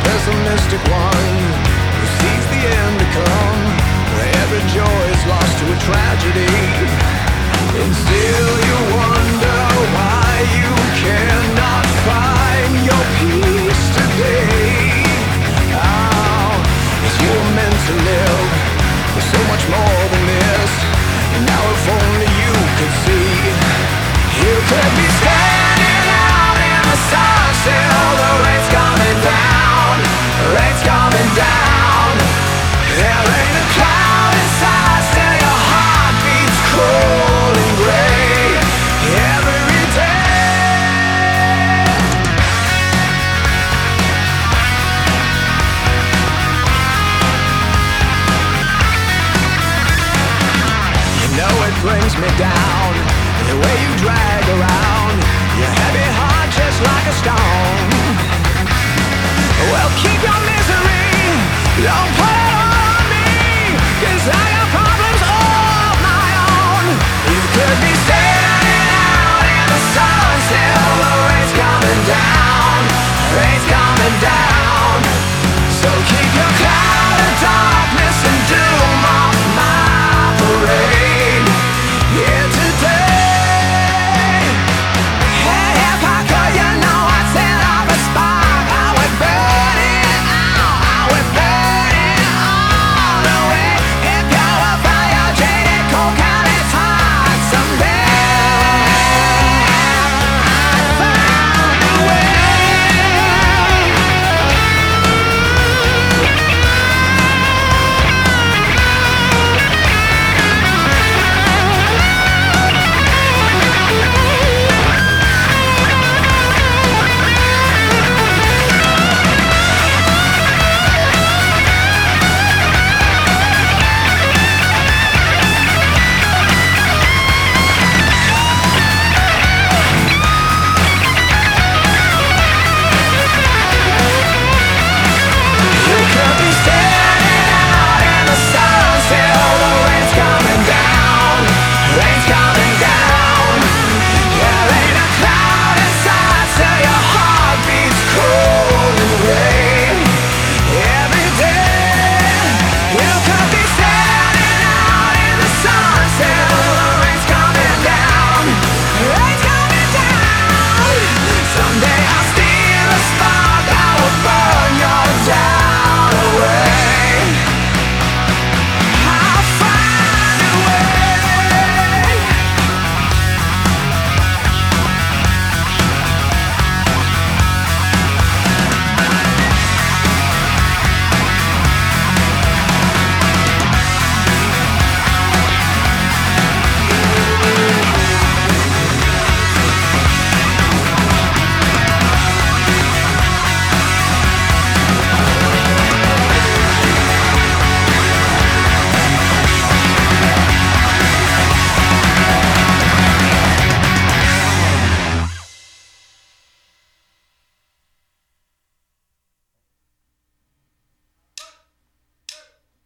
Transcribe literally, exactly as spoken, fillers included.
pessimistic one who sees the end to come, where every joy is lost to a tragedy. And still you wonder why you cannot find your peace today. Oh, as you were meant to live with so much more than this. And now if only you could see, you could be standing out in the sun still. The rain's coming down, the rain's coming down. There ain't a cloud inside, still your heart beats cold and gray every day. You know it brings me down, the way you drag around your heavy heart just like a stone.